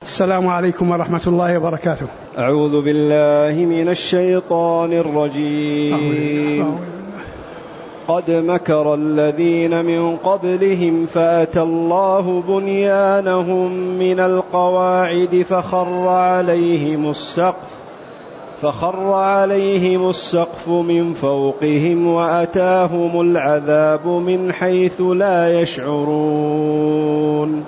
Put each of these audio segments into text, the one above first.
السلام عليكم ورحمة الله وبركاته. أعوذ بالله من الشيطان الرجيم. قد مكر الذين من قبلهم فأتى الله بنيانهم من القواعد فخر عليهم السقف من فوقهم وأتاهم العذاب من حيث لا يشعرون.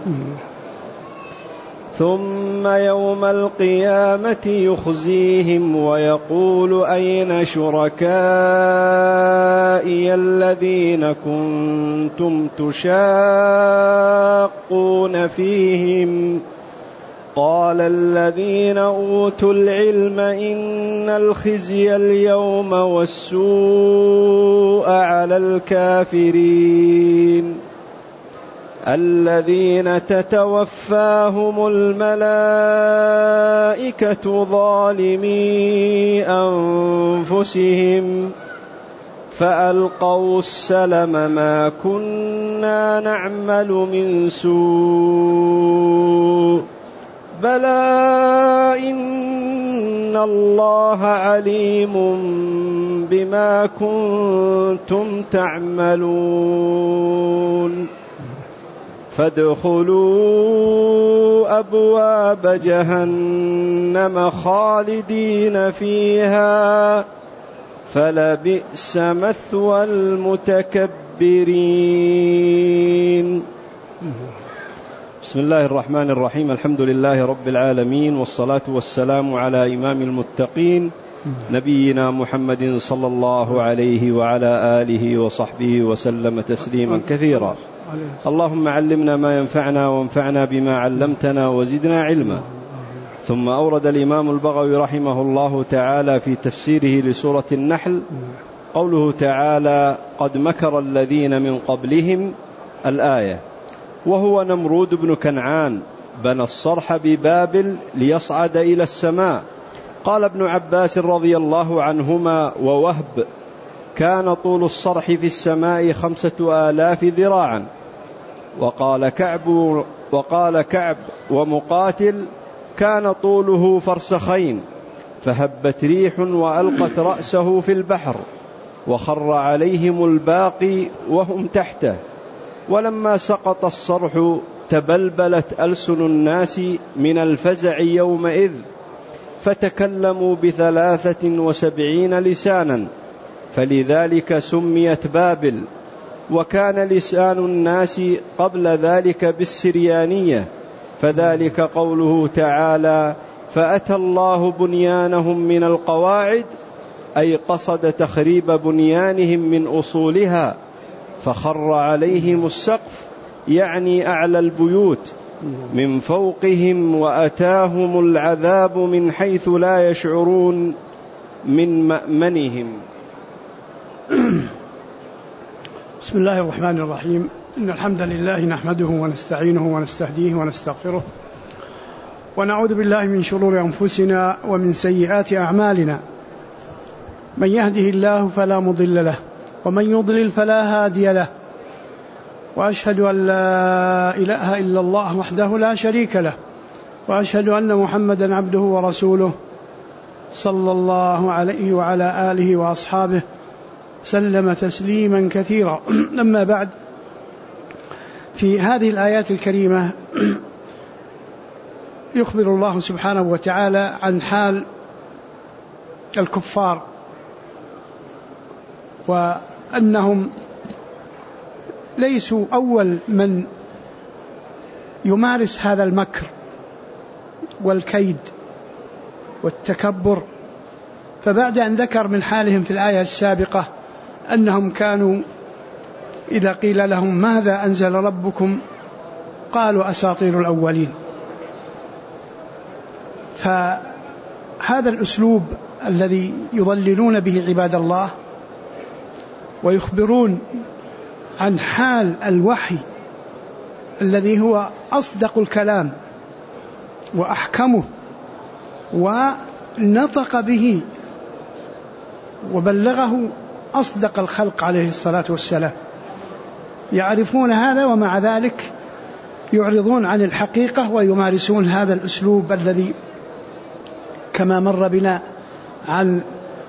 ثم يوم القيامة يخزيهم ويقول أين شركائي الذين كنتم تشاقون فيهم قال الذين أوتوا العلم إن الخزي اليوم والسوء على الكافرين الذين تتوفاهم الملائكة ظالمي أنفسهم فألقوا السلم ما كنا نعمل من سوء بلى إن الله عليم بما كنتم تعملون فادخلوا أبواب جهنم خالدين فيها فلبئس مثوى المتكبرين. بسم الله الرحمن الرحيم. الحمد لله رب العالمين، والصلاة والسلام على إمام المتقين نبينا محمد صلى الله عليه وعلى آله وصحبه وسلم تسليما كثيرا. اللهم علمنا ما ينفعنا وانفعنا بما علمتنا وزدنا علما. ثم أورد الإمام البغوي رحمه الله تعالى في تفسيره لسورة النحل قوله تعالى قد مكر الذين من قبلهم الآية، وهو نمرود بن كنعان بنى الصرح ببابل ليصعد إلى السماء. قال ابن عباس رضي الله عنهما ووهب كان طول الصرح في السماء 5000 ذراعا. وقال كعب ومقاتل كان طوله فرسخين، فهبت ريح وألقت رأسه في البحر وخر عليهم الباقي وهم تحته. ولما سقط الصرح تبلبلت ألسن الناس من الفزع يومئذ، فتكلموا ب73 لسانا، فلذلك سميت بابل. وكان لسان الناس قبل ذلك بالسريانية، فذلك قوله تعالى فأتى الله بنيانهم من القواعد، أي قصد تخريب بنيانهم من أصولها. فخر عليهم السقف يعني أعلى البيوت من فوقهم، وأتاهم العذاب من حيث لا يشعرون من مأمنهم. بسم الله الرحمن الرحيم. إن الحمد لله نحمده ونستعينه ونستهديه ونستغفره، ونعوذ بالله من شرور أنفسنا ومن سيئات أعمالنا. من يهده الله فلا مضل له، ومن يضلل فلا هادي له. وأشهد أن لا إله إلا الله وحده لا شريك له، وأشهد أن محمدا عبده ورسوله صلى الله عليه وعلى آله وأصحابه سلم تسليما كثيرا. أما بعد، في هذه الآيات الكريمة يخبر الله سبحانه وتعالى عن حال الكفار، وأنهم ليسوا أول من يمارس هذا المكر والكيد والتكبر. فبعد أن ذكر من حالهم في الآية السابقة أنهم كانوا إذا قيل لهم ماذا أنزل ربكم قالوا أساطير الأولين. فهذا الأسلوب الذي يضللون به عباد الله ويخبرون عن حال الوحي الذي هو أصدق الكلام وأحكمه ونطق به وبلغه أصدق الخلق عليه الصلاة والسلام، يعرفون هذا ومع ذلك يعرضون عن الحقيقة ويمارسون هذا الأسلوب الذي كما مر بنا عن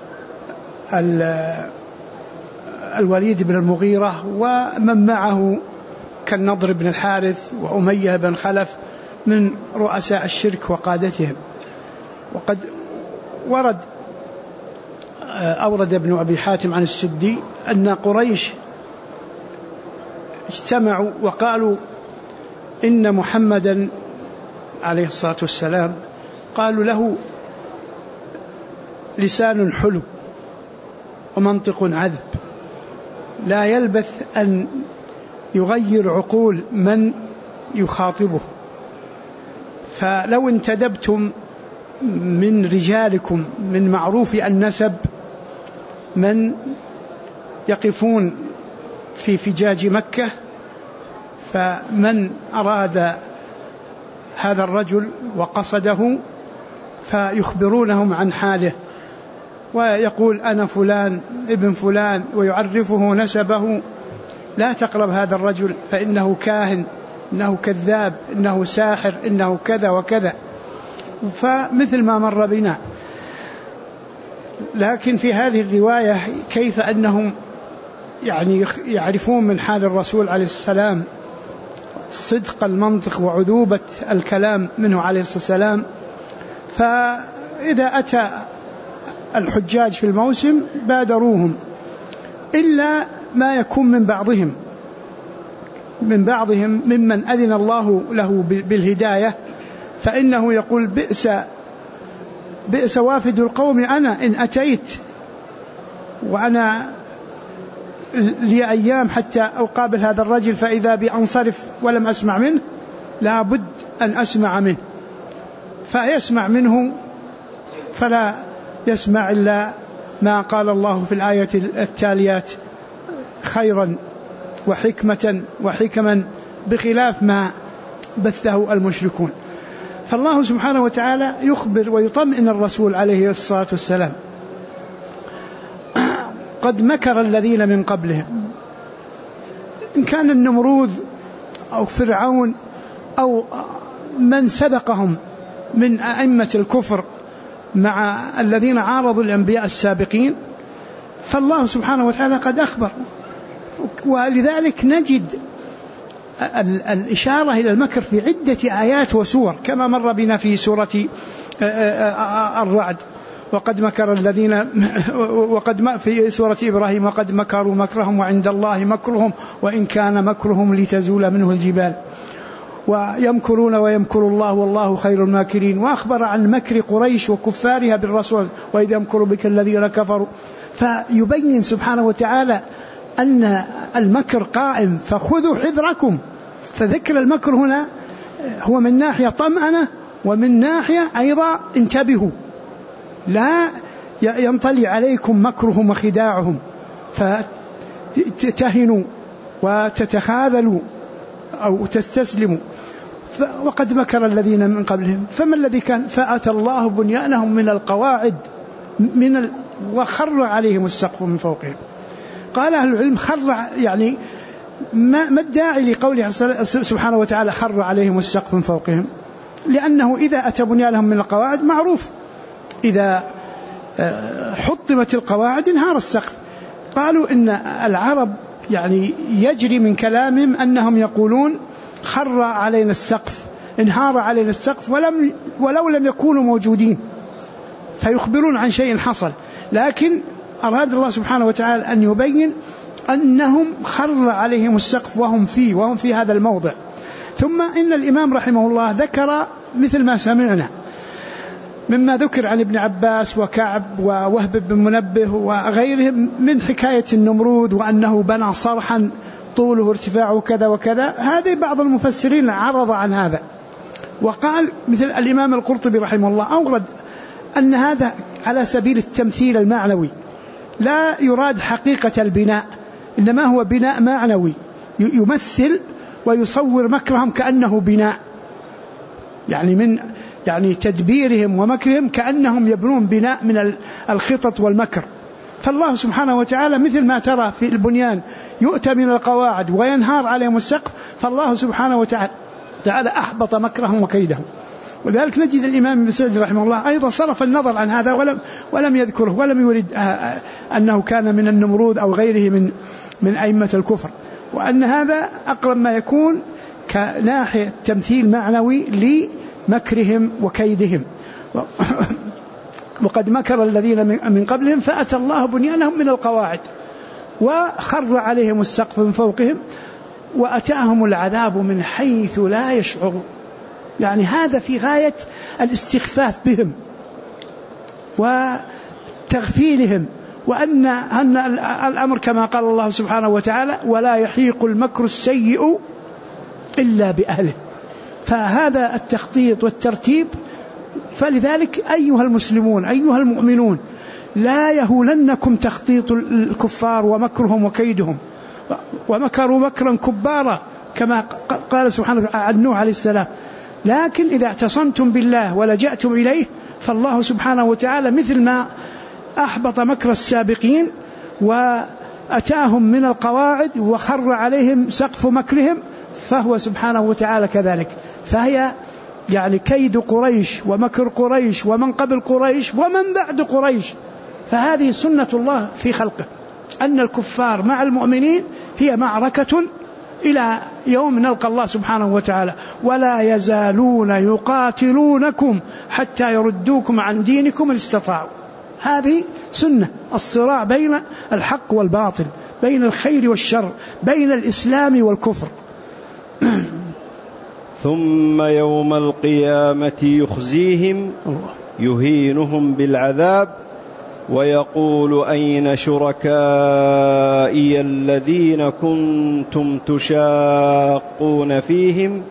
الوليد بن المغيرة ومن معه كالنضر بن الحارث وأمية بن خلف من رؤساء الشرك وقادتهم. وقد أورد ابن أبي حاتم عن السدي أن قريش اجتمعوا وقالوا إن محمدا عليه الصلاة والسلام قالوا له لسان حلو ومنطق عذب لا يلبث أن يغير عقول من يخاطبه، فلو انتدبتم من رجالكم من معروف النسب من يقفون في فجاج مكة، فمن أراد هذا الرجل وقصده فيخبرونهم عن حاله ويقول أنا فلان ابن فلان ويعرفه نسبه، لا تقرب هذا الرجل فإنه كاهن، إنه كذاب، إنه ساحر، إنه كذا وكذا، فمثل ما مر بنا. لكن في هذه الرواية كيف أنهم يعني يعرفون من حال الرسول عليه السلام صدق المنطق وعذوبة الكلام منه عليه الصلاة والسلام، فإذا أتى الحجاج في الموسم بادروهم، إلا ما يكون من بعضهم ممن أذن الله له بالهداية، فإنه يقول بئس وافد القوم أنا إن أتيت وأنا لي أيام حتى أقابل هذا الرجل فإذا بأنصرف ولم أسمع منه، لا بد أن أسمع منه، فيسمع منه فلا يسمع إلا ما قال الله في الآية التاليات خيرا وحكما بخلاف ما بثه المشركون. فالله سبحانه وتعالى يخبر ويطمئن الرسول عليه الصلاة والسلام قد مكر الذين من قبلهم، إن كان النمرود أو فرعون أو من سبقهم من أئمة الكفر مع الذين عارضوا الأنبياء السابقين، فالله سبحانه وتعالى قد أخبر. ولذلك نجد الإشارة إلى المكر في عدة آيات وسور كما مر بنا في سورة الرعد في سورة إبراهيم وقد مكروا مكرهم وعند الله مكرهم وإن كان مكرهم لتزول منه الجبال ويمكرون ويمكر الله والله خير الماكرين. وأخبر عن مكر قريش وكفارها بالرسول وإذ يمكر بك الذين كفروا، فيبين سبحانه وتعالى أن المكر قائم فخذوا حذركم. فذكر المكر هنا هو من ناحية طمأنة ومن ناحية أيضا انتبهوا لا ينطلي عليكم مكرهم وخداعهم فتتهنوا وتتخاذلوا أو تستسلموا. وقد مكر الذين من قبلهم فما الذي كان فأتى الله بنيانهم من القواعد وخر عليهم السقف من فوقهم. قال أهل العلم خر يعني ما الداعي لقوله سبحانه وتعالى خر عليهم السقف من فوقهم؟ لأنه إذا أتى بنيانهم من القواعد معروف إذا حطمت القواعد انهار السقف. قالوا إن العرب يعني يجري من كلامهم أنهم يقولون خر علينا السقف، انهار علينا السقف ولو لم يكونوا موجودين، فيخبرون عن شيء حصل. لكن أراد الله سبحانه وتعالى أن يبين أنهم خر عليهم السقف وهم في هذا الموضع. ثم إن الإمام رحمه الله ذكر مثل ما سمعنا مما ذكر عن ابن عباس وكعب ووهب بن منبه وغيرهم من حكاية النمرود وأنه بنى صرحا طوله ارتفاعه كذا وكذا. هذه بعض المفسرين عرض عن هذا وقال مثل الإمام القرطبي رحمه الله أورد أن هذا على سبيل التمثيل المعنوي، لا يراد حقيقة البناء، إنما هو بناء معنوي يمثل ويصور مكرهم كأنه بناء، يعني تدبيرهم ومكرهم كأنهم يبنون بناء من الخطط والمكر. فالله سبحانه وتعالى مثل ما ترى في البنيان يؤتى من القواعد وينهار عليهم السقف، فالله سبحانه وتعالى تعالى أحبط مكرهم وكيدهم. ولذلك نجد الإمام ابن سعد رحمه الله أيضا صرف النظر عن هذا ولم يذكره، ولم يرد أنه كان من النمرود أو غيره من أئمة الكفر، وأن هذا أقرب ما يكون كناحية تمثيل معنوي لمكرهم وكيدهم. وقد مكر الذين من قبلهم فأتى الله بنيانهم من القواعد وخر عليهم السقف من فوقهم وأتاهم العذاب من حيث لا يشعرون. يعني هذا في غاية الاستخفاف بهم وتغفيلهم، وأن الأمر كما قال الله سبحانه وتعالى: ولا يحيق المكر السيء إلا بأهله. فهذا التخطيط والترتيب. فلذلك أيها المسلمون أيها المؤمنون لا يهولنكم تخطيط الكفار ومكرهم وكيدهم، ومكروا مكرا كبارا كما قال سبحانه عن نوح عليه السلام. لكن إذا اعتصمتم بالله ولجأتم إليه فالله سبحانه وتعالى مثل ما أحبط مكر السابقين وأتاهم من القواعد وخر عليهم سقف مكرهم، فهو سبحانه وتعالى كذلك. فهي يعني كيد قريش ومكر قريش ومن قبل قريش ومن بعد قريش. فهذه سنة الله في خلقه، أن الكفار مع المؤمنين هي معركة إلى يوم نلقى الله سبحانه وتعالى. ولا يزالون يقاتلونكم حتى يردوكم عن دينكم إن استطاعوا. هذه سنة الصراع بين الحق والباطل، بين الخير والشر، بين الإسلام والكفر. ثم يوم القيامة يخزيهم يهينهم بالعذاب ويقول: أين شركائي الذين كنتم تشاقون فيهم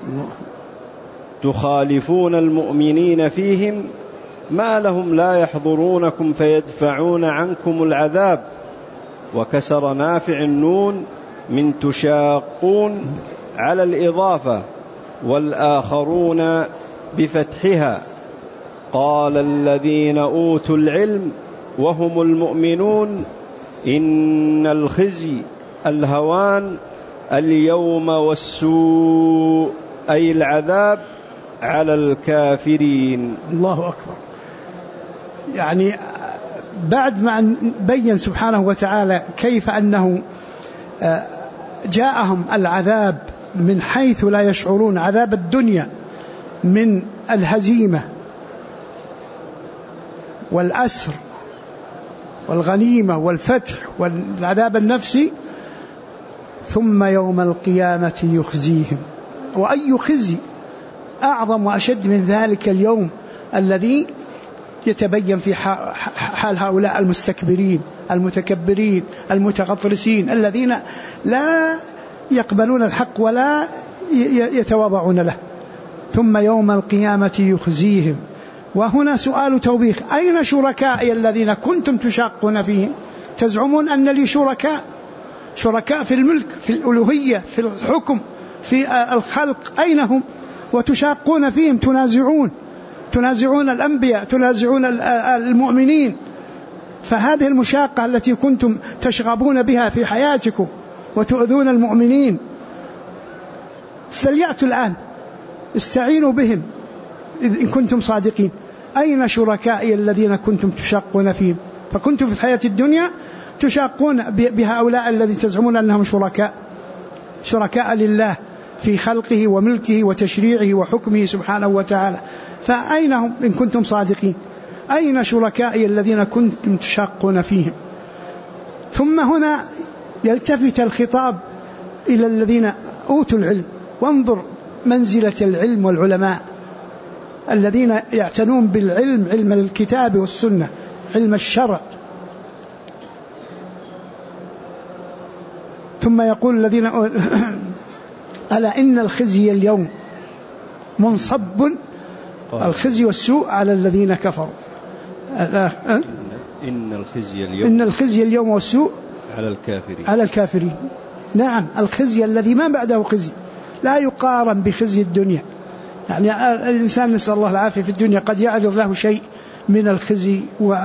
تخالفون المؤمنين فيهم ما لهم لا يحضرونكم فيدفعون عنكم العذاب. وكسر نافع النون من تشاقون على الإضافة، والآخرون بفتحها. قال الذين أوتوا العلم وهم المؤمنون: إن الخزي الهوان اليوم والسوء أي العذاب على الكافرين. الله أكبر. يعني بعد ما بين سبحانه وتعالى كيف أنه جاءهم العذاب من حيث لا يشعرون، عذاب الدنيا من الهزيمة والأسر والغنيمة والفتح والعذاب النفسي، ثم يوم القيامة يخزيهم. وأي خزي أعظم وأشد من ذلك اليوم الذي يتبين في حال هؤلاء المستكبرين المتكبرين المتغطرسين الذين لا يقبلون الحق ولا يتواضعون له. ثم يوم القيامة يخزيهم. وهنا سؤال توبيخ: أين شركائي الذين كنتم تشاقون فيهم؟ تزعمون أن لي شركاء في الملك، في الألوهية، في الحكم، في الخلق، أين هم؟ وتشاقون فيهم، تنازعون الأنبياء، تنازعون المؤمنين. فهذه المشاقة التي كنتم تشغبون بها في حياتكم وتؤذون المؤمنين، فليأتوا الآن استعينوا بهم إن كنتم صادقين. أين شركائي الذين كنتم تشاقون فيهم؟ فكنتم في الحياة الدنيا تشاقون بهؤلاء الذين تزعمون أنهم شركاء لله في خلقه وملكه وتشريعه وحكمه سبحانه وتعالى. فأين هم إن كنتم صادقين؟ أين شركائي الذين كنتم تشاقون فيهم؟ ثم هنا يلتفت الخطاب إلى الذين أوتوا العلم. وانظر منزلة العلم والعلماء الذين يعتنون بالعلم، علم الكتاب والسنة، علم الشرع. ثم يقول الذين ألا إن الخزي اليوم منصب، الخزي والسوء على الذين كفروا. إن الخزي اليوم والسوء على الكافرين. نعم، الخزي الذي ما بعده خزي لا يقارن بخزي الدنيا. يعني الإنسان نسأل الله العافية في الدنيا قد يعرض له شيء من الخزي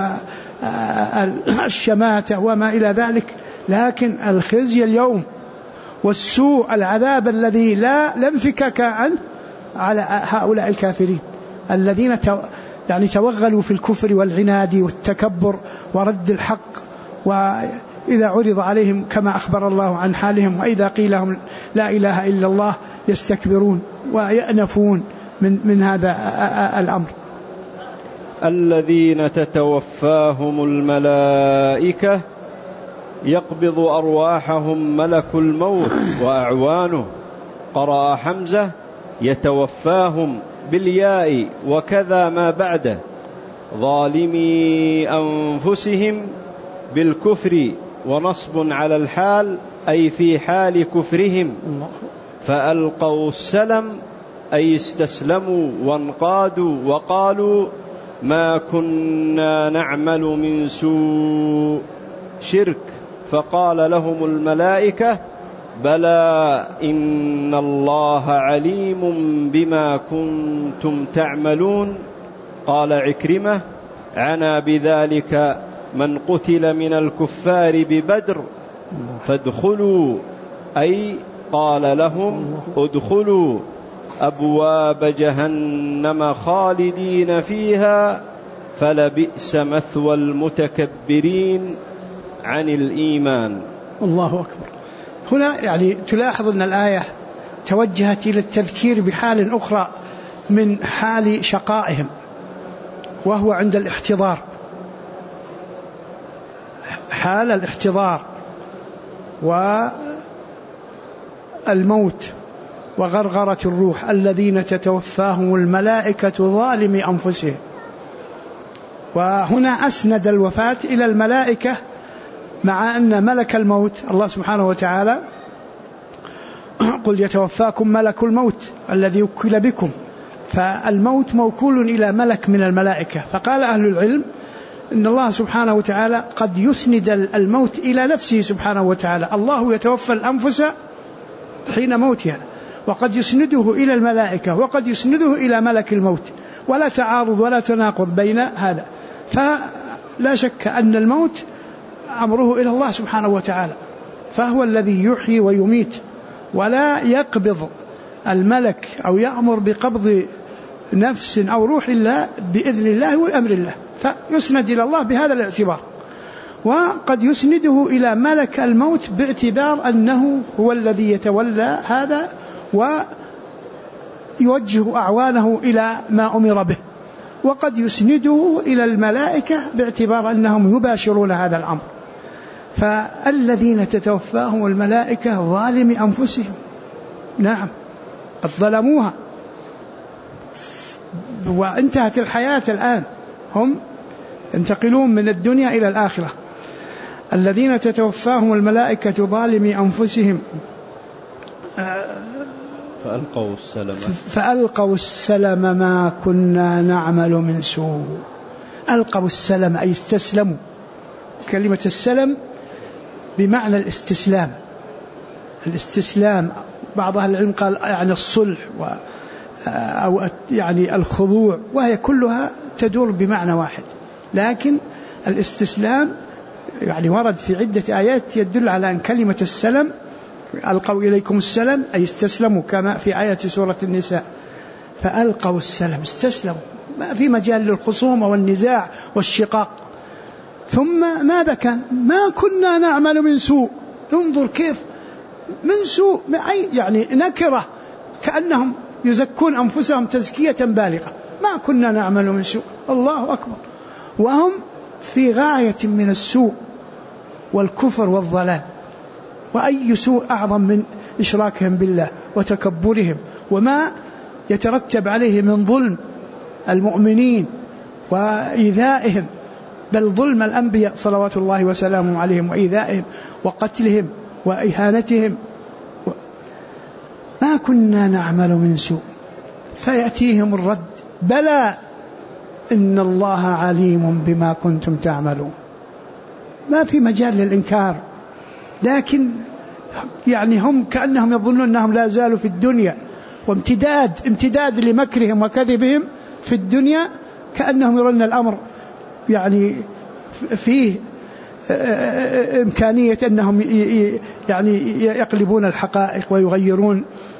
والشماتة وما إلى ذلك، لكن الخزي اليوم والسوء، العذاب الذي لا انفكاك عنه، على هؤلاء الكافرين الذين يعني توغلوا في الكفر والعناد والتكبر ورد الحق، وإذا عرض عليهم كما أخبر الله عن حالهم وإذا قيل لهم لا إله إلا الله يستكبرون ويأنفون من هذا الأمر. الذين تتوفاهم الملائكة يقبض أرواحهم ملك الموت وأعوانه. قرأ حمزة يتوفاهم بالياء وكذا ما بعده، ظالمي أنفسهم بالكفر ونصب على الحال أي في حال كفرهم، فألقوا السلم أي استسلموا وانقادوا وقالوا ما كنا نعمل من سوء شرك، فقال لهم الملائكة بلى إن الله عليم بما كنتم تعملون. قال عكرمة عنا بذلك من قتل من الكفار ببدر فادخلوا، أي قال لهم ادخلوا أبواب جهنم خالدين فيها فلبئس مثوى المتكبرين عن الإيمان. الله أكبر. هنا يعني تلاحظ أن الآية توجهت إلى التذكير بحال أخرى من حال شقائهم، وهو عند الاحتضار، حال الاحتضار والموت وغرغرة الروح، الذين تتوفاهم الملائكة ظالمي أنفسهم. وهنا أسند الوفاة إلى الملائكة، مع أن ملك الموت الله سبحانه وتعالى قل يتوفاكم ملك الموت الذي وكل بكم، فالموت موكول إلى ملك من الملائكة. فقال أهل العلم إن الله سبحانه وتعالى قد يسند الموت إلى نفسه سبحانه وتعالى، الله يتوفى الأنفس حين موتها، وقد يسنده إلى الملائكة وقد يسنده إلى ملك الموت، ولا تعارض ولا تناقض بين هذا. فلا شك أن الموت أمره إلى الله سبحانه وتعالى، فهو الذي يحيي ويميت، ولا يقبض الملك أو يأمر بقبض نفس أو روح الله بإذن الله وأمر الله، فيسند إلى الله بهذا الاعتبار. وقد يسنده إلى ملك الموت باعتبار أنه هو الذي يتولى هذا ويوجه أعوانه إلى ما أمر به، وقد يسنده إلى الملائكة باعتبار أنهم يباشرون هذا الأمر. فالذين تتوفاهم الملائكة ظالمي أنفسهم، نعم قد ظلموها وانتهت الحياة الآن، هم ينتقلون من الدنيا إلى الآخرة. الذين تتوفاهم الملائكة ظالمي أنفسهم فألقوا السلم ما كنا نعمل من سوء. ألقوا السلم أي استسلموا. كلمة السلم بمعنى الاستسلام، الاستسلام بعض أهل العلم قال يعني الصلح أو يعني الخضوع، وهي كلها تدور بمعنى واحد، لكن الاستسلام يعني ورد في عدة آيات يدل على أن كلمة السلم ألقوا إليكم السلم أي استسلموا، كما في آية سورة النساء. فألقوا السلم استسلموا، ما في مجال للخصومة والنزاع والشقاق. ثم ماذا كان؟ ما كنا نعمل من سوء. انظر كيف من سوء، يعني نكرة، كأنهم يزكون أنفسهم تزكية بالغة. ما كنا نعمل من سوء، الله أكبر. وهم في غاية من السوء والكفر والضلال، وأي سوء أعظم من إشراكهم بالله وتكبرهم وما يترتب عليه من ظلم المؤمنين وإيذائهم، بل ظلم الأنبياء صلوات الله وسلامه عليهم وإيذائهم وقتلهم وإهانتهم. ما كنا نعمل من سوء. فيأتيهم الرد بلى إن الله عليم بما كنتم تعملون. ما في مجال للإنكار، لكن يعني هم كأنهم يظنون أنهم لا زالوا في الدنيا، وامتداد لمكرهم وكذبهم في الدنيا، كأنهم يرون الأمر يعني فيه إمكانية أنهم يعني يقلبون الحقائق ويغيرون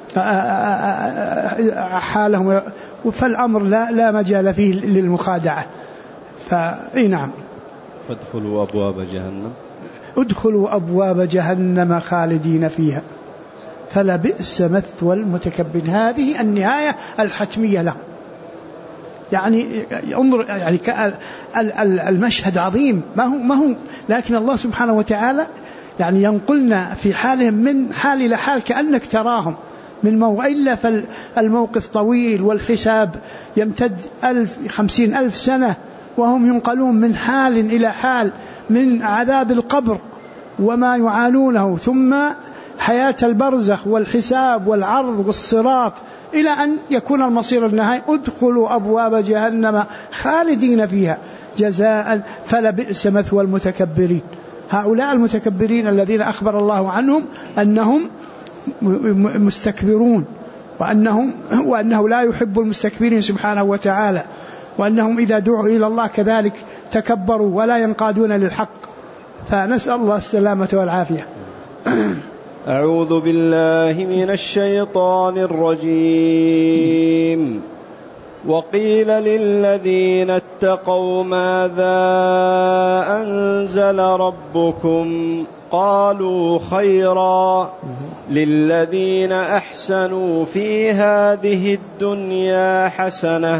حالهم، فالأمر لا مجال فيه للمخادعة. نعم. فادخلوا أبواب جهنم، ادخلوا أبواب جهنم خالدين فيها فلبئس مثوى المتكبرين. هذه النهاية الحتمية له. يعني انظر، يعني المشهد عظيم، ما هو لكن الله سبحانه وتعالى يعني ينقلنا في حالهم من حال إلى حال كأنك تراهم من إلا فالموقف طويل والحساب يمتد 50,000 سنة، وهم ينقلون من حال إلى حال، من عذاب القبر وما يعانونه، ثم حياة البرزخ والحساب والعرض والصراط، إلى أن يكون المصير النهائي ادخلوا أبواب جهنم خالدين فيها جزاء فلبئس مثوى المتكبرين. هؤلاء المتكبرين الذين أخبر الله عنهم أنهم مستكبرون، وأنه لا يحب المستكبرين سبحانه وتعالى، وأنهم إذا دعوا إلى الله كذلك تكبروا ولا ينقادون للحق. فنسأل الله السلامة والعافية. أعوذ بالله من الشيطان الرجيم. وقيل للذين اتقوا ماذا أنزل ربكم قالوا خيرا للذين أحسنوا في هذه الدنيا حسنة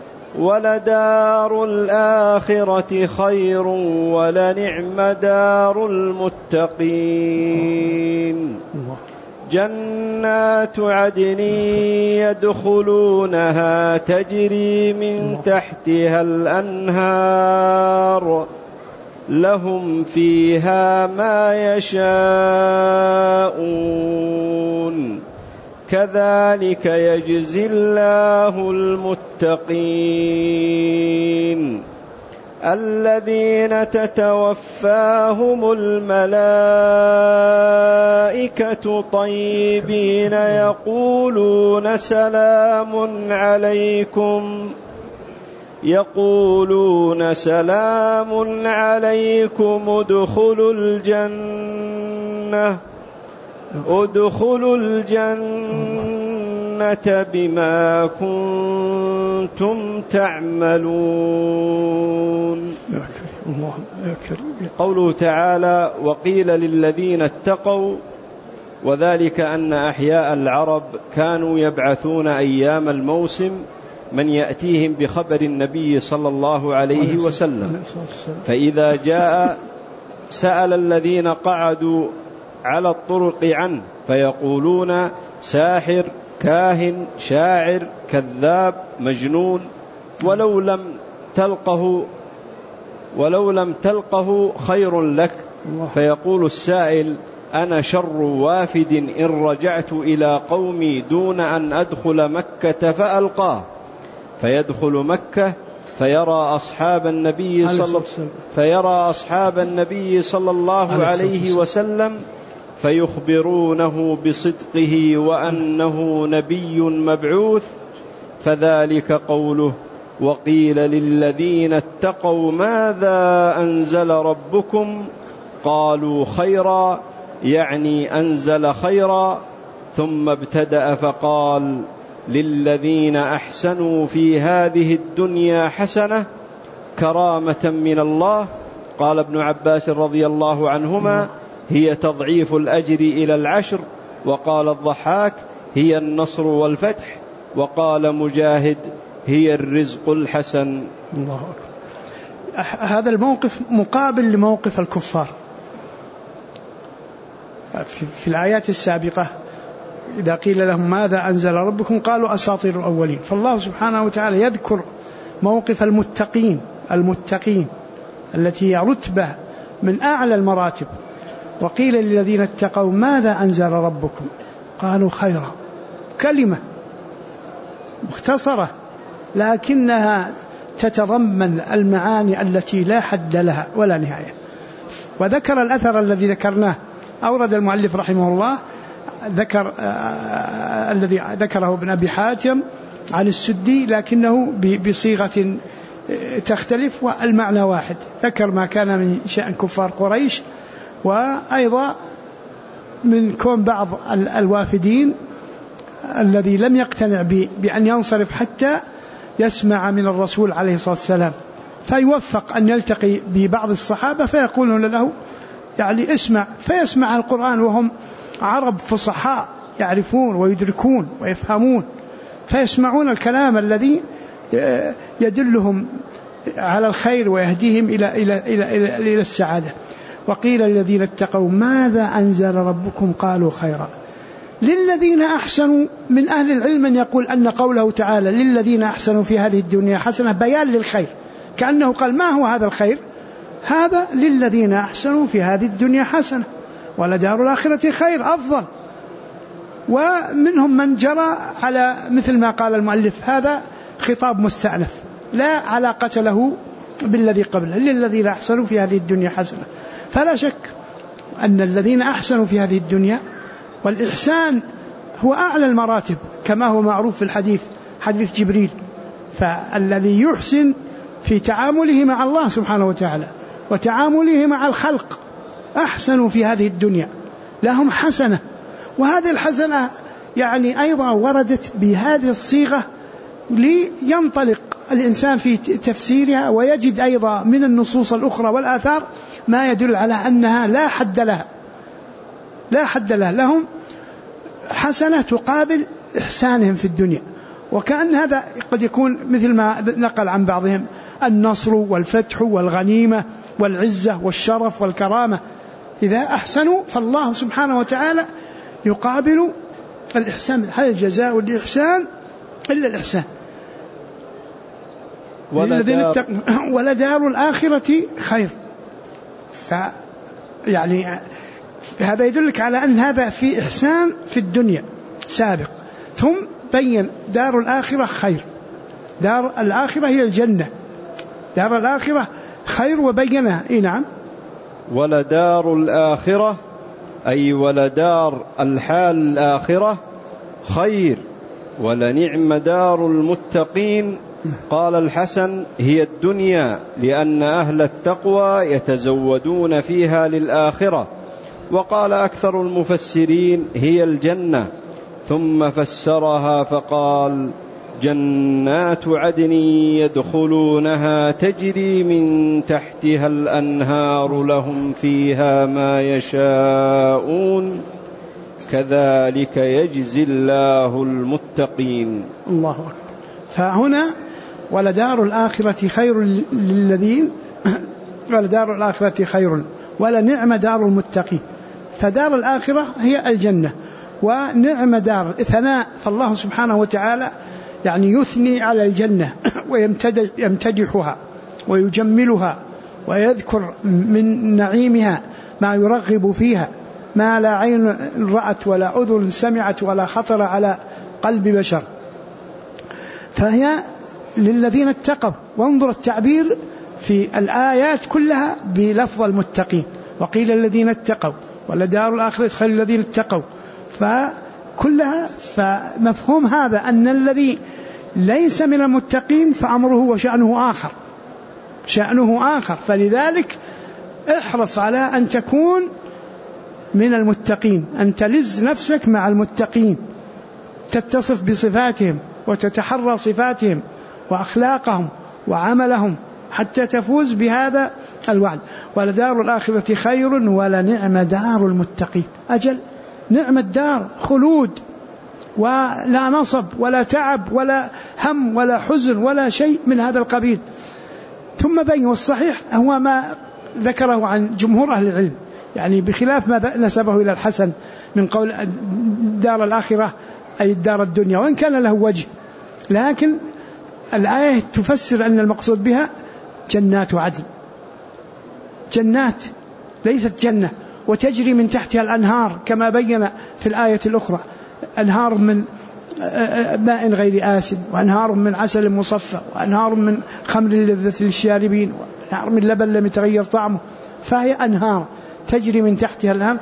ولدار الآخرة خير ولنعم دار المتقين. جنات عدن يدخلونها تجري من تحتها الأنهار لهم فيها ما يشاءون كذلك يجزي الله المتقين. الذين تتوفاهم الملائكة طيبين يقولون سلام عليكم ادخلوا الجنة بما كنتم تعملون. قوله تعالى وقيل للذين اتقوا، وذلك أن أحياء العرب كانوا يبعثون أيام الموسم من يأتيهم بخبر النبي صلى الله عليه وسلم، فإذا جاء سأل الذين قعدوا على الطرق عنه فيقولون ساحر، كاهن، شاعر، كذاب، مجنون، ولو لم تلقه خير لك. فيقول السائل أنا شر وافد إن رجعت إلى قومي دون أن أدخل مكة فألقاه. فيدخل مكة فيرى أصحاب النبي صلى الله عليه وسلم فيخبرونه بصدقه وأنه نبي مبعوث. فذلك قوله وقيل للذين اتقوا ماذا أنزل ربكم قالوا خيرا، يعني أنزل خيرا. ثم ابتدأ فقال للذين أحسنوا في هذه الدنيا حسنة كرامة من الله. قال ابن عباس رضي الله عنهما هي تضعيف الأجر إلى 10، وقال الضحاك هي النصر والفتح، وقال مجاهد هي الرزق الحسن. الله أكبر. هذا الموقف مقابل لموقف الكفار في الآيات السابقة. إذا قيل لهم ماذا أنزل ربكم قالوا أساطير الأولين. فالله سبحانه وتعالى يذكر موقف المتقين التي هي رتبة من أعلى المراتب. وقيل للذين اتقوا ماذا أنزل ربكم قالوا خيرا، كلمة مختصرة لكنها تتضمن المعاني التي لا حد لها ولا نهاية. وذكر الأثر الذي ذكرناه، أورد المؤلف رحمه الله الذي ذكره ابن أبي حاتم عن السدي، لكنه بصيغة تختلف والمعنى واحد. ذكر ما كان من شأن كفار قريش، وأيضا من كون بعض الوافدين الذي لم يقتنع بأن ينصرف حتى يسمع من الرسول عليه الصلاة والسلام، فيوفق أن يلتقي ببعض الصحابة فيقولون له يعني اسمع، فيسمع القرآن وهم عرب فصحاء يعرفون ويدركون ويفهمون، فيسمعون الكلام الذي يدلهم على الخير ويهديهم إلى السعادة. وقيل الذين اتقوا ماذا أنزل ربكم قالوا خيرا. للذين أحسنوا، من أهل العلم من يقول أن قوله تعالى للذين أحسنوا في هذه الدنيا حسنة بيان للخير، كأنه قال ما هو هذا الخير؟ هذا للذين أحسنوا في هذه الدنيا حسنة ولدار الآخرة خير أفضل. ومنهم من جرى على مثل ما قال المؤلف هذا خطاب مستأنف لا علاقة له بالذي قبله، للذين أحسنوا في هذه الدنيا حسنة. فلا شك أن الذين أحسنوا في هذه الدنيا، والإحسان هو أعلى المراتب كما هو معروف في الحديث، حديث جبريل، فالذي يحسن في تعامله مع الله سبحانه وتعالى وتعامله مع الخلق أحسنوا في هذه الدنيا لهم حسنة. وهذه الحسنة يعني أيضا وردت بهذه الصيغة لينطلق الإنسان في تفسيرها ويجد أيضا من النصوص الأخرى والآثار ما يدل على أنها لا حد لها، لا حد لها، لهم حسنة تقابل إحسانهم في الدنيا. وكأن هذا قد يكون مثل ما نقل عن بعضهم النصر والفتح والغنيمة والعزة والشرف والكرامة، إذا أحسنوا فالله سبحانه وتعالى يقابل الإحسان. هل جزاء الإحسان إلا الإحسان؟ ولدار الآخرة خير. يعني هذا يدلك على أن هذا في إحسان في الدنيا سابق، ثم بين دار الآخرة خير. دار الآخرة هي الجنة، دار الآخرة خير وبينها. نعم. ولدار الآخرة أي ولدار الحال الآخرة خير ولنعم دار المتقين. قال الحسن هي الدنيا لأن أهل التقوى يتزودون فيها للآخرة. وقال أكثر المفسرين هي الجنة، ثم فسرها فقال جنات عدن يدخلونها تجري من تحتها الأنهار لهم فيها ما يشاءون كذلك يجزي الله المتقين. الله أكبر. فهنا ولدار الآخرة خير للذين ولدار الآخرة خير ولنعم دار المتقين. فدار الآخرة هي الجنة ونعم دار ثناء. فالله سبحانه وتعالى يعني يثني على الجنة ويمتدحها ويجملها ويذكر من نعيمها ما يرغب فيها، ما لا عين رأت ولا أذن سمعت ولا خطر على قلب بشر. فهي للذين اتقوا. وانظر التعبير في الآيات كلها بلفظ المتقين، وقيل الذين اتقوا ولدار الآخرة خير الذين اتقوا. فكلها فمفهوم هذا أن الذي ليس من المتقين فأمره وشأنه آخر، شأنه آخر. فلذلك احرص على أن تكون من المتقين، أن تلز نفسك مع المتقين، تتصف بصفاتهم وتتحرى صفاتهم وأخلاقهم وعملهم حتى تفوز بهذا الوعد. ولدار الآخرة خير ولنعم دار المتقين. أجل نعم الدار، خلود ولا نصب ولا تعب ولا هم ولا حزن ولا شيء من هذا القبيل. ثم بين والصحيح هو ما ذكره عن جمهور أهل العلم، يعني بخلاف ما نسبه إلى الحسن من قول دار الآخرة أي الدار الدنيا، وإن كان له وجه، لكن الآية تفسر أن المقصود بها جنات عدن، جنات ليست جنة، وتجري من تحتها الأنهار كما بين في الآية الأخرى، أنهار من ماء غير آسن، وأنهار من عسل مصفى، وأنهار من خمر لذة للشاربين، وأنهار من لبن لم يتغير طعمه. فهي أنهار تجري من تحتها الأنهار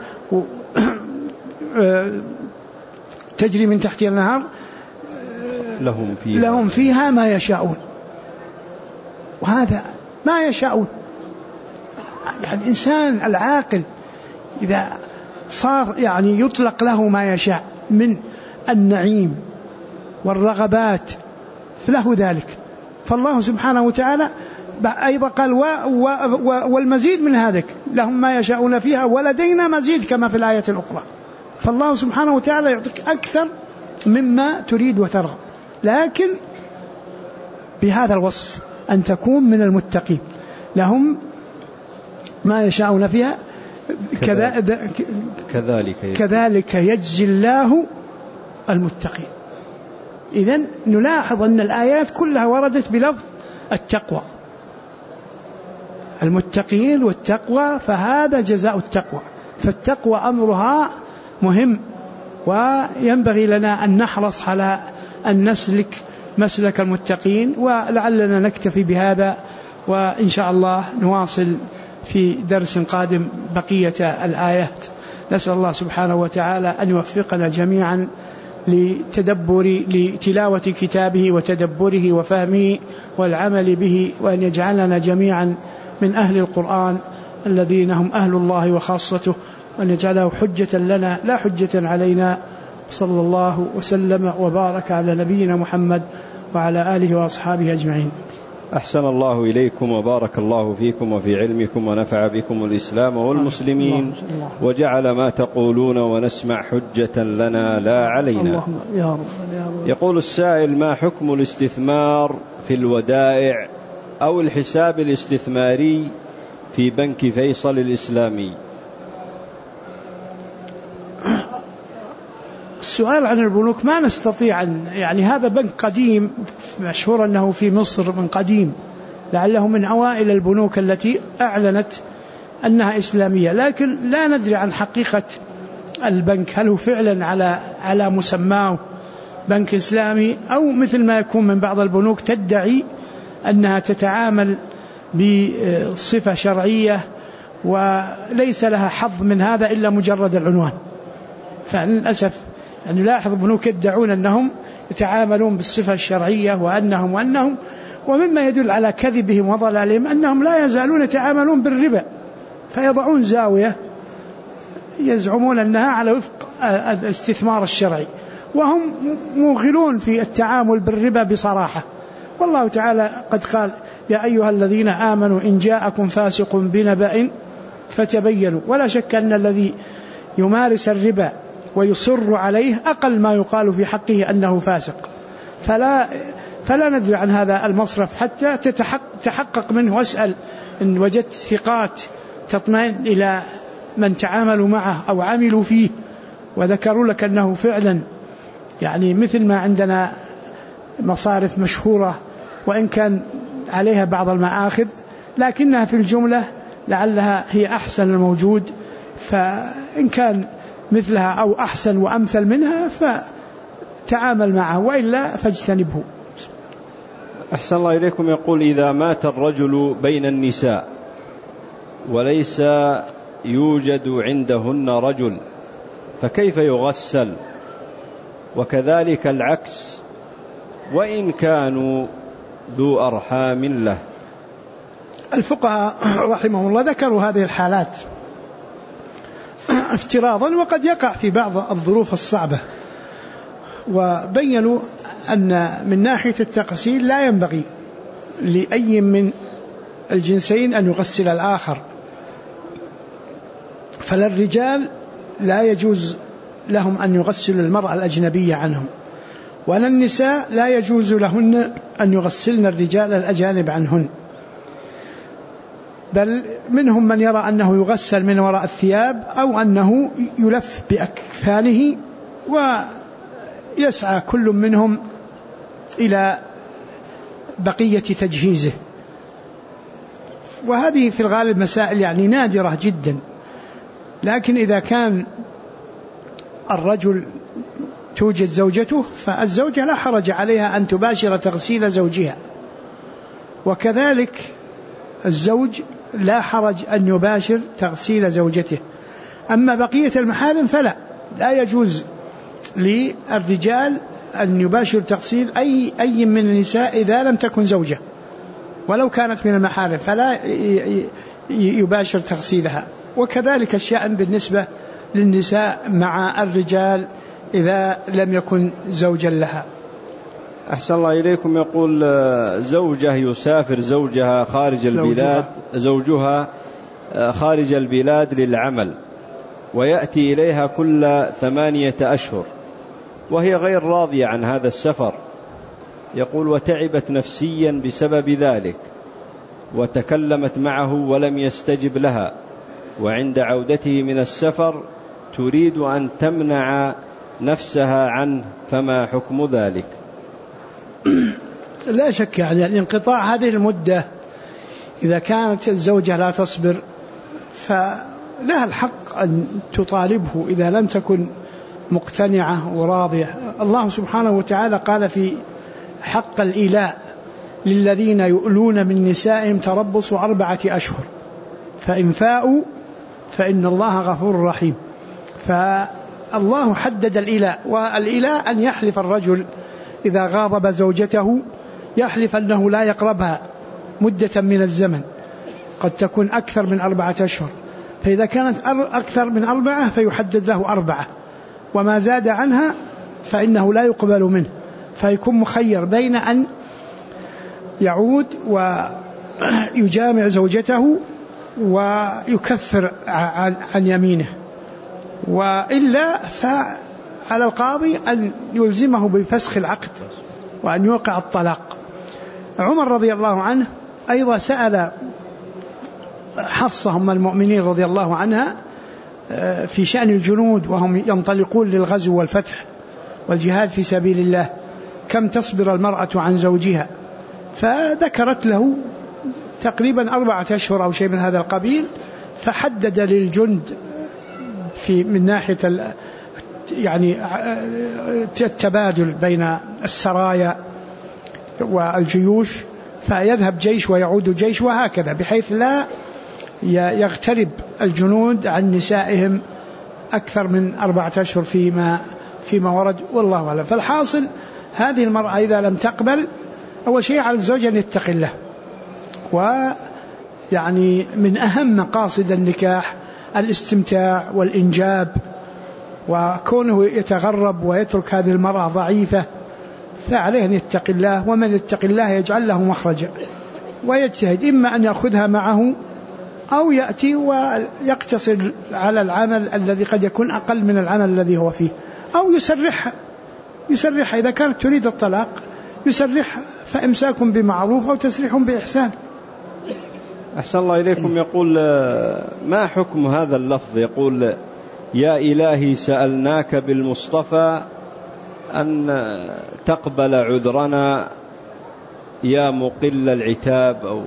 تجري من تحتها الأنهار لهم فيها ما يشاءون. وهذا ما يشاءون. يعني الإنسان العاقل إذا صار يعني يطلق له ما يشاء من النعيم والرغبات فله ذلك. فالله سبحانه وتعالى أيضا قال والمزيد من هذا لهم ما يشاءون فيها ولدينا مزيد كما في الآية الأخرى. فالله سبحانه وتعالى يعطيك أكثر مما تريد وترغب، لكن بهذا الوصف أن تكون من المتقين لهم ما يشاءون فيها كذلك يجزي الله المتقين. إذن نلاحظ أن الآيات كلها وردت بلفظ التقوى، المتقين والتقوى، فهذا جزاء التقوى. فالتقوى أمرها مهم، وينبغي لنا أن نحرص على أن نسلك مسلك المتقين. ولعلنا نكتفي بهذا، وإن شاء الله نواصل في درس قادم بقية الآيات. نسأل الله سبحانه وتعالى أن يوفقنا جميعا لتلاوة كتابه وتدبره وفهمه والعمل به، وأن يجعلنا جميعا من أهل القرآن الذين هم أهل الله وخاصته، وأن يجعله حجة لنا لا حجة علينا. صلى الله وسلم وبارك على نبينا محمد وعلى آله وأصحابه أجمعين. أحسن الله إليكم وبارك الله فيكم وفي علمكم ونفع بكم الإسلام والمسلمين، وجعل ما تقولون ونسمع حجة لنا لا علينا. يقول السائل: ما حكم الاستثمار في الودائع أو الحساب الاستثماري في بنك فيصل الإسلامي؟ السؤال عن البنوك ما نستطيع يعني هذا بنك قديم مشهور أنه في مصر من قديم، لعله من أوائل البنوك التي أعلنت أنها إسلامية، لكن لا ندري عن حقيقة البنك، هل هو فعلا على مسماه بنك إسلامي، أو مثل ما يكون من بعض البنوك تدعي أنها تتعامل بصفة شرعية وليس لها حظ من هذا إلا مجرد العنوان. فللأسف أن نلاحظ بنوك يدعون أنهم يتعاملون بالصفة الشرعية وأنهم ومما يدل على كذبهم وضلالهم أنهم لا يزالون يتعاملون بالربا، فيضعون زاوية يزعمون أنها على وفق الاستثمار الشرعي، وهم موغلون في التعامل بالربا بصراحة. والله تعالى قد قال: يا أيها الذين آمنوا إن جاءكم فاسق بنبأ فتبينوا. ولا شك أن الذي يمارس الربا ويصر عليه أقل ما يقال في حقه أنه فاسق، فلا ندري عن هذا المصرف حتى تحقق منه. واسأل إن وجدت ثقات تطمئن إلى من تعاملوا معه أو عملوا فيه وذكروا لك أنه فعلا يعني مثل ما عندنا مصارف مشهورة وإن كان عليها بعض المآخذ، لكنها في الجملة لعلها هي أحسن الموجود، فإن كان مثلها أو أحسن وأمثل منها فتعامل معه، وإلا فاجتنبه. أحسن الله إليكم. يقول: إذا مات الرجل بين النساء وليس يوجد عندهن رجل فكيف يغسل؟ وكذلك العكس وإن كانوا ذو أرحام له. الفقهاء رحمهم الله ذكروا هذه الحالات افتراضا، وقد يقع في بعض الظروف الصعبة، وبينوا أن من ناحية التغسيل لا ينبغي لأي من الجنسين أن يغسل الآخر، فللرجال لا يجوز لهم أن يغسلوا المرأة الأجنبية عنهم، ولا النساء لا يجوز لهن أن يغسلن الرجال الأجانب عنهن، بل منهم من يرى أنه يغسل من وراء الثياب أو أنه يلف بأكفانه ويسعى كل منهم إلى بقية تجهيزه. وهذه في الغالب مسائل يعني نادرة جدا، لكن إذا كان الرجل توجد زوجته فالزوجة لا حرج عليها أن تباشر تغسيل زوجها، وكذلك الزوج لا حرج أن يباشر تغسيل زوجته. أما بقية المحارم فلا، لا يجوز للرجال أن يباشر تغسيل أي من النساء إذا لم تكن زوجة، ولو كانت من المحارم فلا يباشر تغسيلها. وكذلك الشأن بالنسبة للنساء مع الرجال إذا لم يكن زوجا لها. أحسن الله إليكم. يقول زوجها يسافر زوجها خارج البلاد للعمل ويأتي إليها كل 8 أشهر وهي غير راضية عن هذا السفر. يقول وتعبت نفسيا بسبب ذلك وتكلمت معه ولم يستجب لها، وعند عودته من السفر تريد أن تمنع نفسها عنه، فما حكم ذلك؟ لا شك يعني الانقطاع هذه المدة إذا كانت الزوجة لا تصبر فلها الحق أن تطالبه إذا لم تكن مقتنعة وراضية. الله سبحانه وتعالى قال في حق الإيلاء للذين يؤلون من نسائهم تربص 4 أشهر فإن فاءوا فإن الله غفور رحيم. فالله حدد الإيلاء، والإيلاء أن يحلف الرجل إذا غاضب زوجته يحلف أنه لا يقربها مدة من الزمن قد تكون أكثر من 4 أشهر، فإذا كانت أكثر من 4 فيحدد له 4، وما زاد عنها فإنه لا يقبل منه، فيكون مخير بين أن يعود ويجامع زوجته ويكفر عن يمينه، وإلا فعلى القاضي أن يلزمه بفسخ العقد وأن يوقع الطلاق. عمر رضي الله عنه أيضا سأل حفصة أم المؤمنين رضي الله عنها في شأن الجنود وهم ينطلقون للغزو والفتح والجهاد في سبيل الله كم تصبر المرأة عن زوجها، فذكرت له تقريبا 4 أشهر أو شيء من هذا القبيل، فحدد للجند من ناحية يعني التبادل بين السرايا والجيوش، فيذهب جيش ويعود جيش وهكذا، بحيث لا يغترب الجنود عن نسائهم أكثر من 4 أشهر فيما ورد، والله أعلم. فالحاصل هذه المرأة إذا لم تقبل أول شيء على الزوج أن يتقي الله، ويعني من أهم مقاصد النكاح الاستمتاع والإنجاب، وكونه يتغرب ويترك هذه المرأة ضعيفة فعليه أن يتقي الله، ومن يتقي الله يجعل له مخرجا ويجتهد إما أن يأخذها معه أو يأتي ويقتصر على العمل الذي قد يكون أقل من العمل الذي هو فيه، أو يسرحها إذا كانت تريد الطلاق يسرحها، فإمساك بمعروف أو تسريح بإحسان. أحسن الله إليكم. يقول ما حكم هذا اللفظ؟ يقول يا إلهي سألناك بالمصطفى أن تقبل عذرنا يا مقل العتاب، أو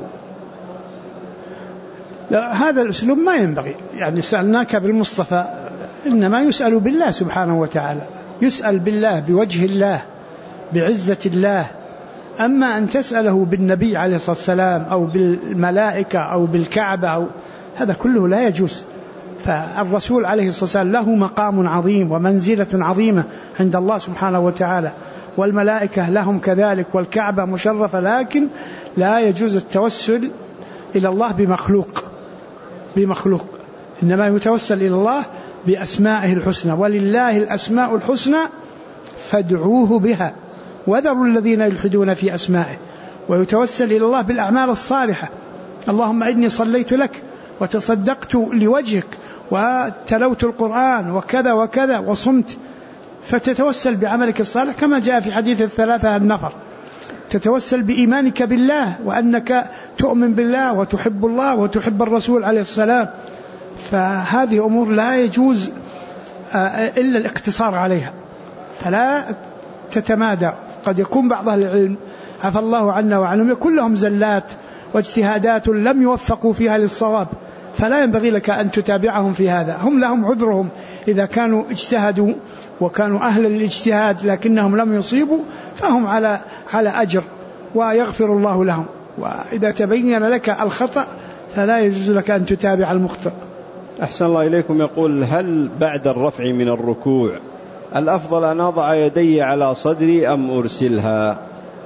لا، هذا الأسلوب ما ينبغي. يعني سألناك بالمصطفى إنما يسأل بالله سبحانه وتعالى، يسأل بالله بوجه الله بعزة الله. أما أن تسأله بالنبي عليه الصلاة والسلام أو بالملائكة أو بالكعبة أو هذا كله لا يجوز. فالرسول عليه الصلاة والسلام له مقام عظيم ومنزلة عظيمة عند الله سبحانه وتعالى، والملائكة لهم كذلك، والكعبة مشرفة، لكن لا يجوز التوسل إلى الله بمخلوق، إنما يتوسل إلى الله بأسمائه الحسنى، ولله الأسماء الحسنى فادعوه بها وذروا الذين يلحدون في أسمائه. ويتوسل إلى الله بالأعمال الصالحة، اللهم إني صليت لك وتصدقت لوجهك وتلوت القرآن وكذا وكذا وصمت، فتتوسل بعملك الصالح كما جاء في حديث 3 النفر. تتوسل بإيمانك بالله وأنك تؤمن بالله وتحب الله وتحب الرسول عليه السلام. فهذه أمور لا يجوز إلا الاقتصار عليها، فلا تتمادى. قد يكون بعض أهل العلم عفى الله عنا وعنهم يكون لهم زلات واجتهادات لم يوفقوا فيها للصواب، فلا ينبغي لك أن تتابعهم في هذا. هم لهم عذرهم إذا كانوا اجتهدوا وكانوا أهلا للاجتهاد لكنهم لم يصيبوا، فهم على أجر ويغفر الله لهم. وإذا تبين لك الخطأ فلا يجوز لك أن تتابع المخطئ. أحسن الله إليكم. يقول هل بعد الرفع من الركوع الأفضل أن أضع يدي على صدري أم أرسلها؟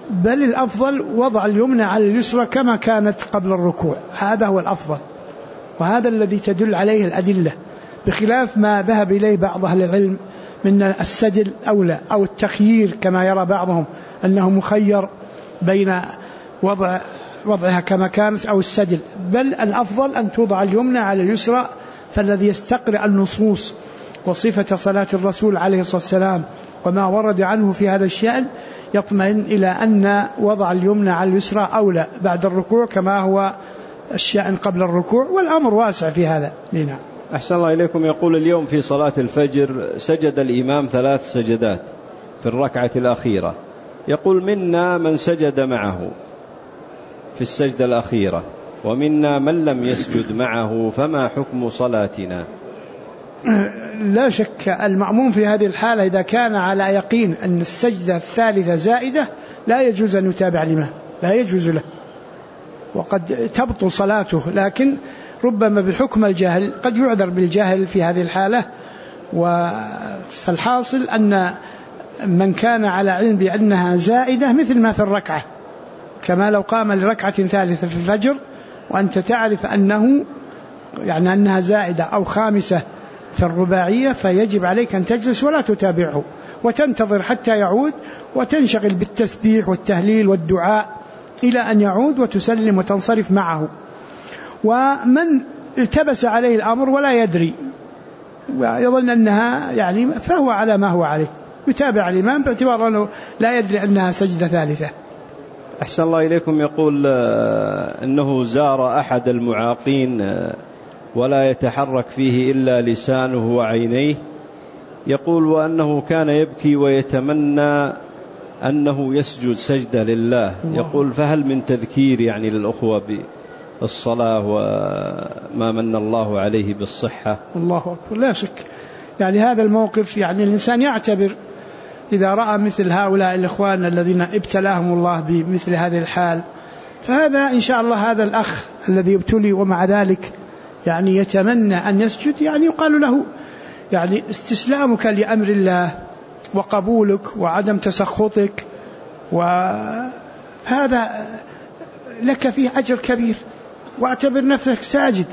بل الأفضل وضع اليمنى على اليسرى كما كانت قبل الركوع، هذا هو الأفضل، وهذا الذي تدل عليه الأدلة، بخلاف ما ذهب إليه بعض أهل العلم من السجل أولى أو التخيير كما يرى بعضهم أنه مخير بين وضعها كما كانت أو السجل، بل الأفضل أن توضع اليمنى على اليسرى. فالذي يستقرأ النصوص وصفة صلاة الرسول عليه الصلاة والسلام وما ورد عنه في هذا الشأن يطمئن إلى أن وضع اليمنى على اليسرى أولى بعد الركوع كما هو الشأن قبل الركوع، والأمر واسع في هذا. نعم. أحسن الله إليكم. يقول اليوم في صلاة الفجر سجد الإمام 3 سجدات في الركعة الأخيرة، يقول منا من سجد معه في السجدة الأخيرة ومنا من لم يسجد معه، فما حكم صلاتنا؟ لا شك المأموم في هذه الحالة إذا كان على يقين أن السجدة الثالثة زائدة لا يجوز أن يتابع الإمام، لا يجوز له، وقد تبطل صلاته، لكن ربما بحكم الجهل قد يعذر بالجهل في هذه الحالة. فالحاصل أن من كان على علم بأنها زائدة مثل ما في الركعة، كما لو قام لركعة ثالثة في الفجر وأنت تعرف أنها زائدة أو خامسة في الرباعية، فيجب عليك أن تجلس ولا تتابعه وتنتظر حتى يعود وتنشغل بالتسبيح والتهليل والدعاء إلى أن يعود وتسلم وتنصرف معه. ومن التبس عليه الأمر ولا يدري ويظن أنها فهو على ما هو عليه، يتابع الإمام باعتبار أنه لا يدري أنها سجدة ثالثة. أحسن الله إليكم. يقول أنه زار أحد المعاقين ولا يتحرك فيه إلا لسانه وعينيه، يقول وأنه كان يبكي ويتمنى أنه يسجد سجدة لله، يقول فهل من تذكير للأخوة بالصلاة وما من الله عليه بالصحة؟ الله أكبر. لا شك هذا الموقف الإنسان يعتبر إذا رأى مثل هؤلاء الإخوان الذين ابتلاهم الله بمثل هذه الحال، فهذا إن شاء الله هذا الأخ الذي ابتلي ومع ذلك يتمنى أن يسجد، يقال له استسلامك لأمر الله وقبولك وعدم تسخطك، وهذا لك فيه أجر كبير، واعتبر نفسك ساجد.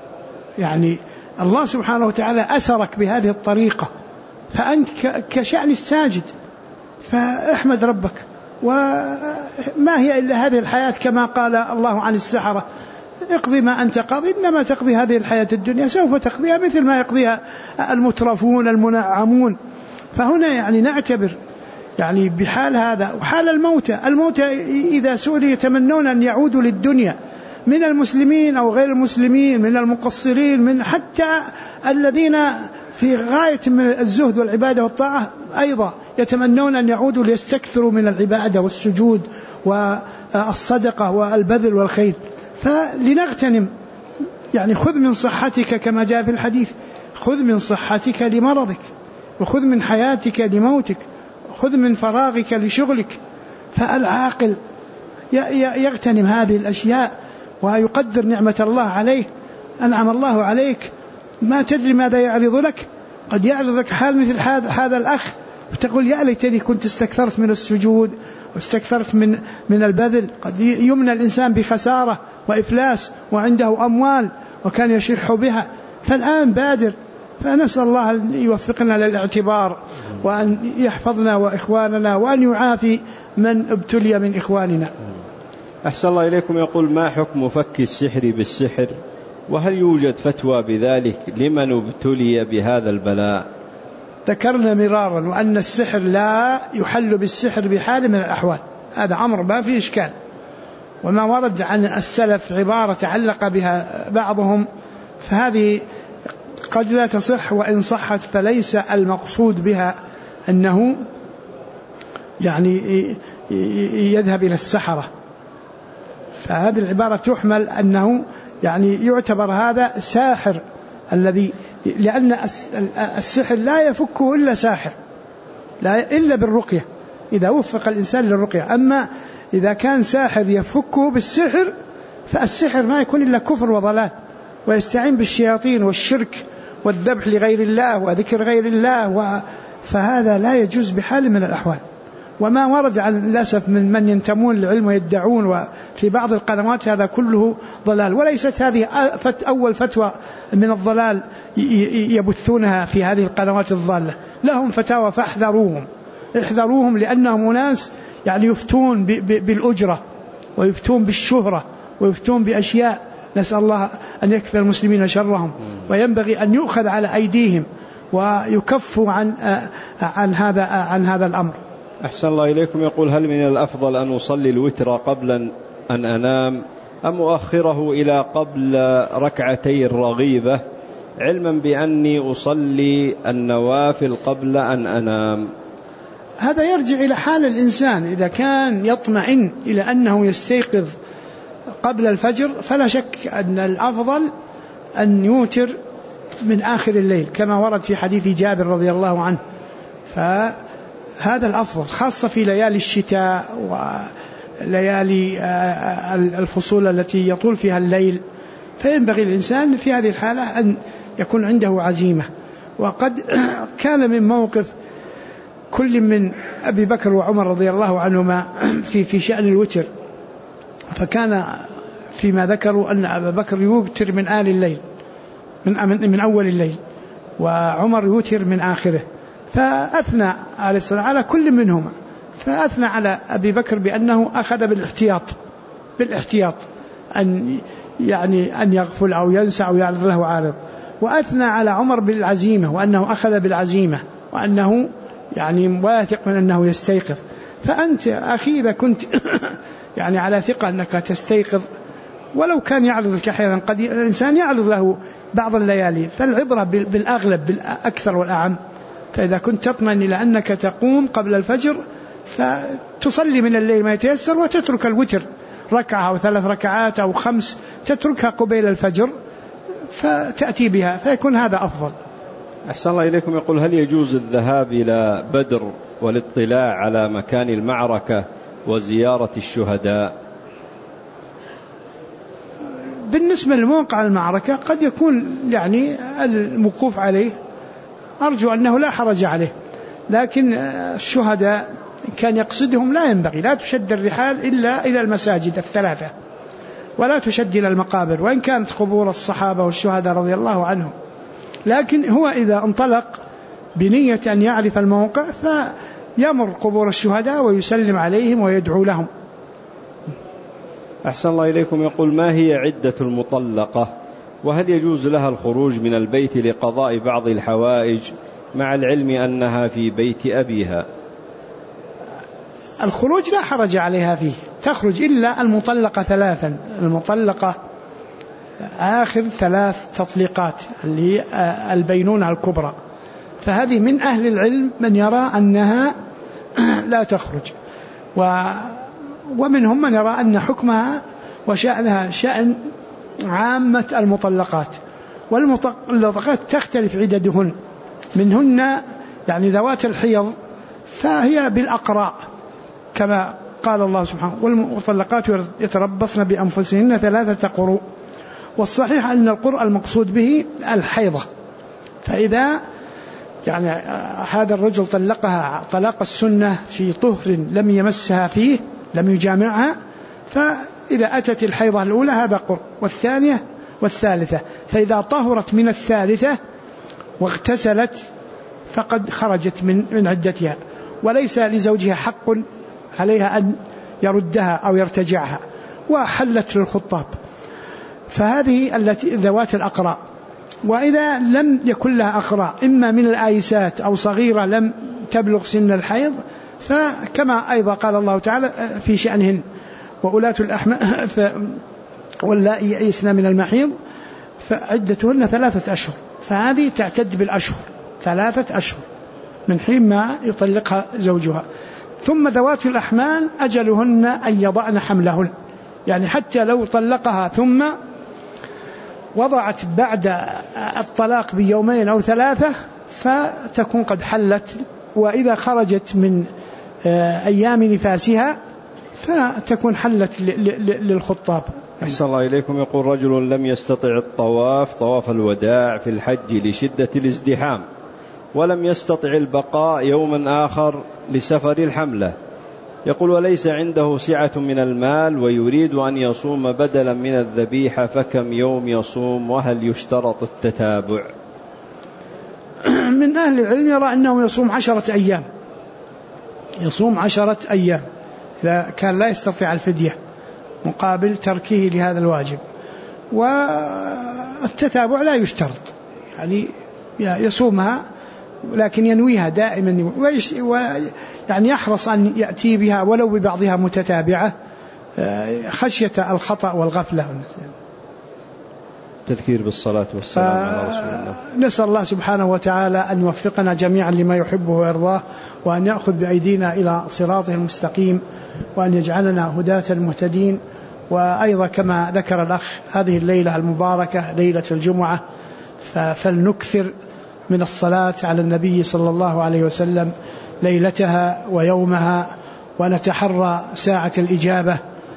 الله سبحانه وتعالى أسرك بهذه الطريقة، فأنت كشأن الساجد، فاحمد ربك. وما هي إلا هذه الحياة كما قال الله عن السحرة اقضي ما أنت قاضي إنما تقضي هذه الحياة الدنيا، سوف تقضيها مثل ما يقضيها المترفون المنعمون. فهنا نعتبر بحال هذا وحال الموتى إذا سئلوا يتمنون أن يعودوا للدنيا، من المسلمين أو غير المسلمين، من المقصرين، من حتى الذين في غاية من الزهد والعبادة والطاعة أيضا يتمنون أن يعودوا ليستكثروا من العبادة والسجود والصدقة والبذل والخير. فلنغتنم خذ من صحتك كما جاء في الحديث، خذ من صحتك لمرضك، وخذ من حياتك لموتك، خذ من فراغك لشغلك. فالعاقل يغتنم هذه الأشياء ويقدر نعمة الله عليه. أنعم الله عليك ما تدري ماذا يعرض لك، قد يعرض لك حال مثل هذا الأخ وتقول يا ليتني كنت استكثرت من السجود واستكثرت من البذل. قد يمنى الإنسان بخسارة وإفلاس وعنده أموال وكان يشح بها، فالآن بادر. فنسأل الله أن يوفقنا للاعتبار وأن يحفظنا وإخواننا وأن يعافي من ابتلي من إخواننا. أحسن الله إليكم. يقول ما حكم فك السحر بالسحر، وهل يوجد فتوى بذلك لمن ابتلي بهذا البلاء؟ ذكرنا مرارا وأن السحر لا يحل بالسحر بحال من الأحوال، هذا أمر ما فيه إشكال. وما ورد عن السلف عبارة تعلق بها بعضهم فهذه قد لا تصح، وإن صحت فليس المقصود بها أنه يذهب إلى السحرة. فهذه العبارة تحمل أنه يعتبر هذا ساحر الذي، لأن السحر لا يفكه إلا ساحر، لا إلا بالرقية إذا وفق الإنسان للرقية. أما إذا كان ساحر يفكه بالسحر فالسحر ما يكون إلا كفر وضلال، ويستعين بالشياطين والشرك والذبح لغير الله وذكر غير الله، فهذا لا يجوز بحال من الأحوال. وما ورد عن للأسف من ينتمون للعلم ويدعون وفي بعض القنوات هذا كله ضلال، وليست هذه أول فتوى من الضلال يبثونها في هذه القنوات الضالة، لهم فتاوى احذروهم لأنهم أناس يعني يفتون بالأجرة ويفتون بالشهرة ويفتون بأشياء نسأل الله أن يكفي المسلمين شرهم، وينبغي أن يؤخذ على أيديهم ويكفوا عن هذا الأمر. أحسن الله إليكم. يقول: هل من الأفضل أن أصلي الوتر قبل أن أنام أم أؤخره إلى قبل ركعتي الرغيبة، علما بأني أصلي النوافل قبل أن أنام؟ هذا يرجع إلى حال الإنسان، إذا كان يطمئن إلى أنه يستيقظ قبل الفجر فلا شك أن الأفضل أن يوتر من آخر الليل كما ورد في حديث جابر رضي الله عنه، فهذا الأفضل خاصة في ليالي الشتاء وليالي الفصول التي يطول فيها الليل، فينبغي الإنسان في هذه الحالة أن يكون عنده عزيمة. وقد كان من موقف كل من أبي بكر وعمر رضي الله عنهما في شأن الوتر، فكان فيما ذكروا أن أبا بكر يوتر من آل الليل من أول الليل، وعمر يوتر من آخره، فأثنى عليه السلام على كل منهما، فأثنى على أبي بكر بأنه أخذ بالاحتياط أن يغفل أو ينسى أو يعرض له عارض، وأثنى على عمر بالعزيمة وأنه أخذ بالعزيمة وأنه واثق من أنه يستيقظ. فأنت أخي إذا كنت على ثقة أنك تستيقظ ولو كان يعرض لك أحيانا، قد الإنسان يعرض له بعض الليالي، فالعبرة بالأغلب بالأكثر والأعم. فإذا كنت تطمئن إلى أنك تقوم قبل الفجر فتصلي من الليل ما يتيسر، وتترك الوتر ركعة أو 3 ركعات أو 5 تتركها قبيل الفجر فتأتي بها، فيكون هذا أفضل. أحسن الله إليكم. يقول: هل يجوز الذهاب إلى بدر والاطلاع على مكان المعركة وزيارة الشهداء؟ بالنسبة لموقع المعركة قد يكون الموقوف عليه أرجو أنه لا حرج عليه، لكن الشهداء كان يقصدهم لا ينبغي، لا تشد الرحال إلا إلى المساجد 3 ولا تشد إلى المقابر، وإن كانت قبور الصحابة والشهداء رضي الله عنهم، لكن هو إذا انطلق بنية أن يعرف الموقع فيمر قبور الشهداء ويسلم عليهم ويدعو لهم. أحسن الله إليكم. يقول: ما هي عدة المطلقة، وهل يجوز لها الخروج من البيت لقضاء بعض الحوائج مع العلم أنها في بيت أبيها؟ الخروج لا حرج عليها فيه، تخرج إلا المطلقة 3، المطلقة آخر 3 تطليقات اللي البينونة الكبرى، فهذه من أهل العلم من يرى أنها لا تخرج، ومنهم من يرى أن حكمها وشأنها شأن عامة المطلقات، والمطلقات تختلف عددهن، منهن ذوات الحيض فهي بالأقراء كما قال الله سبحانه: والمطلقات يتربصن بأنفسهن 3 قروء، والصحيح أن القرء المقصود به الحيضة، فإذا هذا الرجل طلقها طلاق السنة في طهر لم يمسها فيه لم يجامعها، فإذا أتت الحيضة الأولى هذا قرء، والثانية والثالثة، فإذا طهرت من الثالثة واغتسلت فقد خرجت من عدتها، وليس لزوجها حق عليها أن يردها أو يرتجعها، وحلت للخطاب، فهذه التي ذوات الأقراء. وإذا لم يكن لها أقراء إما من الآيسات أو صغيرة لم تبلغ سن الحيض، فكما أيضا قال الله تعالى في شأنهن: وأولاة الأحمال واللائي يئسن من المحيض فعدتهن 3 أشهر، فهذه تعتد بالأشهر 3 أشهر من حين ما يطلقها زوجها. ثم ذوات الأحمال أجلهن أن يضعن حملهن، حتى لو طلقها ثم وضعت بعد الطلاق ب2 أو 3 فتكون قد حلت، وإذا خرجت من أيام نفاسها فتكون حلت للخطاب. أحسن الله إليكم. يقول: رجل لم يستطع الطواف طواف الوداع في الحج لشدة الازدحام، ولم يستطع البقاء يوما آخر لسفر الحملة، يقول: وليس عنده سعة من المال ويريد أن يصوم بدلا من الذبيحة، فكم يوم يصوم؟ وهل يشترط التتابع؟ من أهل العلم يرى أنه يصوم 10 أيام، يصوم 10 أيام إذا كان لا يستطيع الفدية مقابل تركه لهذا الواجب. والتتابع لا يشترط، يعني يصومها لكن ينويها دائما، يعني يحرص أن يأتي بها ولو ببعضها متتابعة خشية الخطأ والغفلة. تذكير بالصلاة والسلام على رسول الله. نسأل الله سبحانه وتعالى أن يوفقنا جميعا لما يحبه ويرضاه، وأن يأخذ بأيدينا إلى صراطه المستقيم، وأن يجعلنا هداة المهتدين. وأيضا كما ذكر الأخ، هذه الليلة المباركة ليلة الجمعة، فلنكثر من الصلاة على النبي صلى الله عليه وسلم ليلتها ويومها، ونتحرى ساعة الإجابة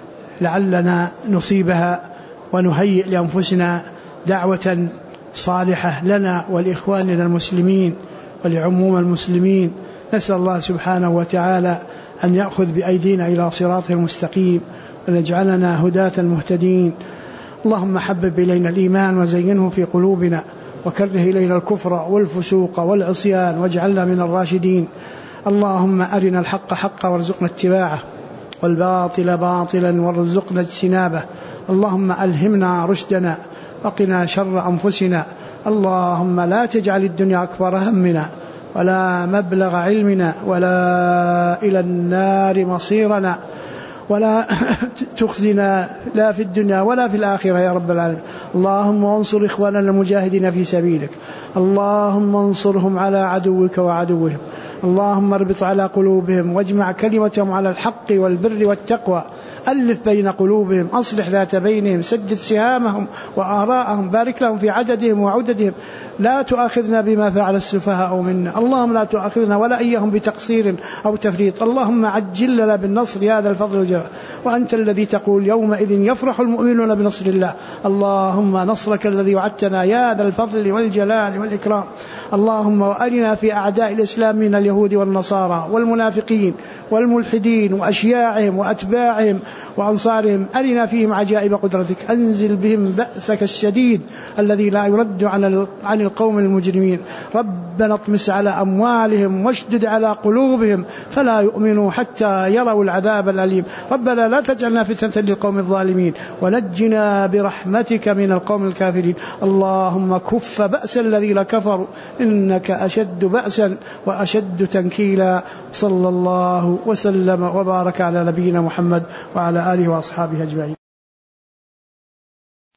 لعلنا نصيبها، ونهيئ لأنفسنا دعوة صالحة لنا ولإخواننا المسلمين ولعموم المسلمين. نسأل الله سبحانه وتعالى أن يأخذ بأيدينا إلى صراطه المستقيم، ونجعلنا هداة المهتدين. اللهم حبب إلينا الإيمان وزينه في قلوبنا، وكره إلينا الكفر والفسوق والعصيان، واجعلنا من الراشدين. اللهم أرنا الحق حقا وارزقنا اتباعه، والباطل باطلا وارزقنا اجتنابه. اللهم ألهمنا رشدنا، وقنا شر أنفسنا. اللهم لا تجعل الدنيا أكبر همنا، ولا مبلغ علمنا، ولا إلى النار مصيرنا، ولا تخزنا لا في الدنيا ولا في الآخرة يا رب العالمين. اللهم انصر إخواننا المجاهدين في سبيلك، اللهم انصرهم على عدوك وعدوهم. اللهم اربط على قلوبهم، واجمع كلمتهم على الحق والبر والتقوى. ألف بين قلوبهم، أصلح ذات بينهم، سدد سهامهم وآراءهم، بارك لهم في عددهم وعددهم. لا تؤاخذنا بما فعل السفهاء منا، اللهم لا تؤاخذنا ولا إياهم بتقصير أو تفريط. اللهم عجل لنا بالنصر يا ذا الفضل والجلال، وأنت الذي تقول يومئذ يفرح المؤمنون بنصر الله. اللهم نصرك الذي وعدتنا يا ذا الفضل والجلال والإكرام. اللهم وأرنا في أعداء الإسلام من اليهود والنصارى والمنافقين والملحدين وأشياعهم وأتباعهم وأنصارهم، أرنا فيهم عجائب قدرتك. أنزل بهم بأسك الشديد الذي لا يرد عن القوم المجرمين. ربنا اطمس على أموالهم واشدد على قلوبهم فلا يؤمنوا حتى يروا العذاب الأليم. ربنا لا تجعلنا فتنة للقوم الظالمين، ونجنا برحمتك من القوم الكافرين. اللهم كف بأس الذين كفروا، إنك أشد بأسا وأشد تنكيلا. صلى الله وسلم وبارك على نبينا محمد وعلى آله وأصحابه أجمعين.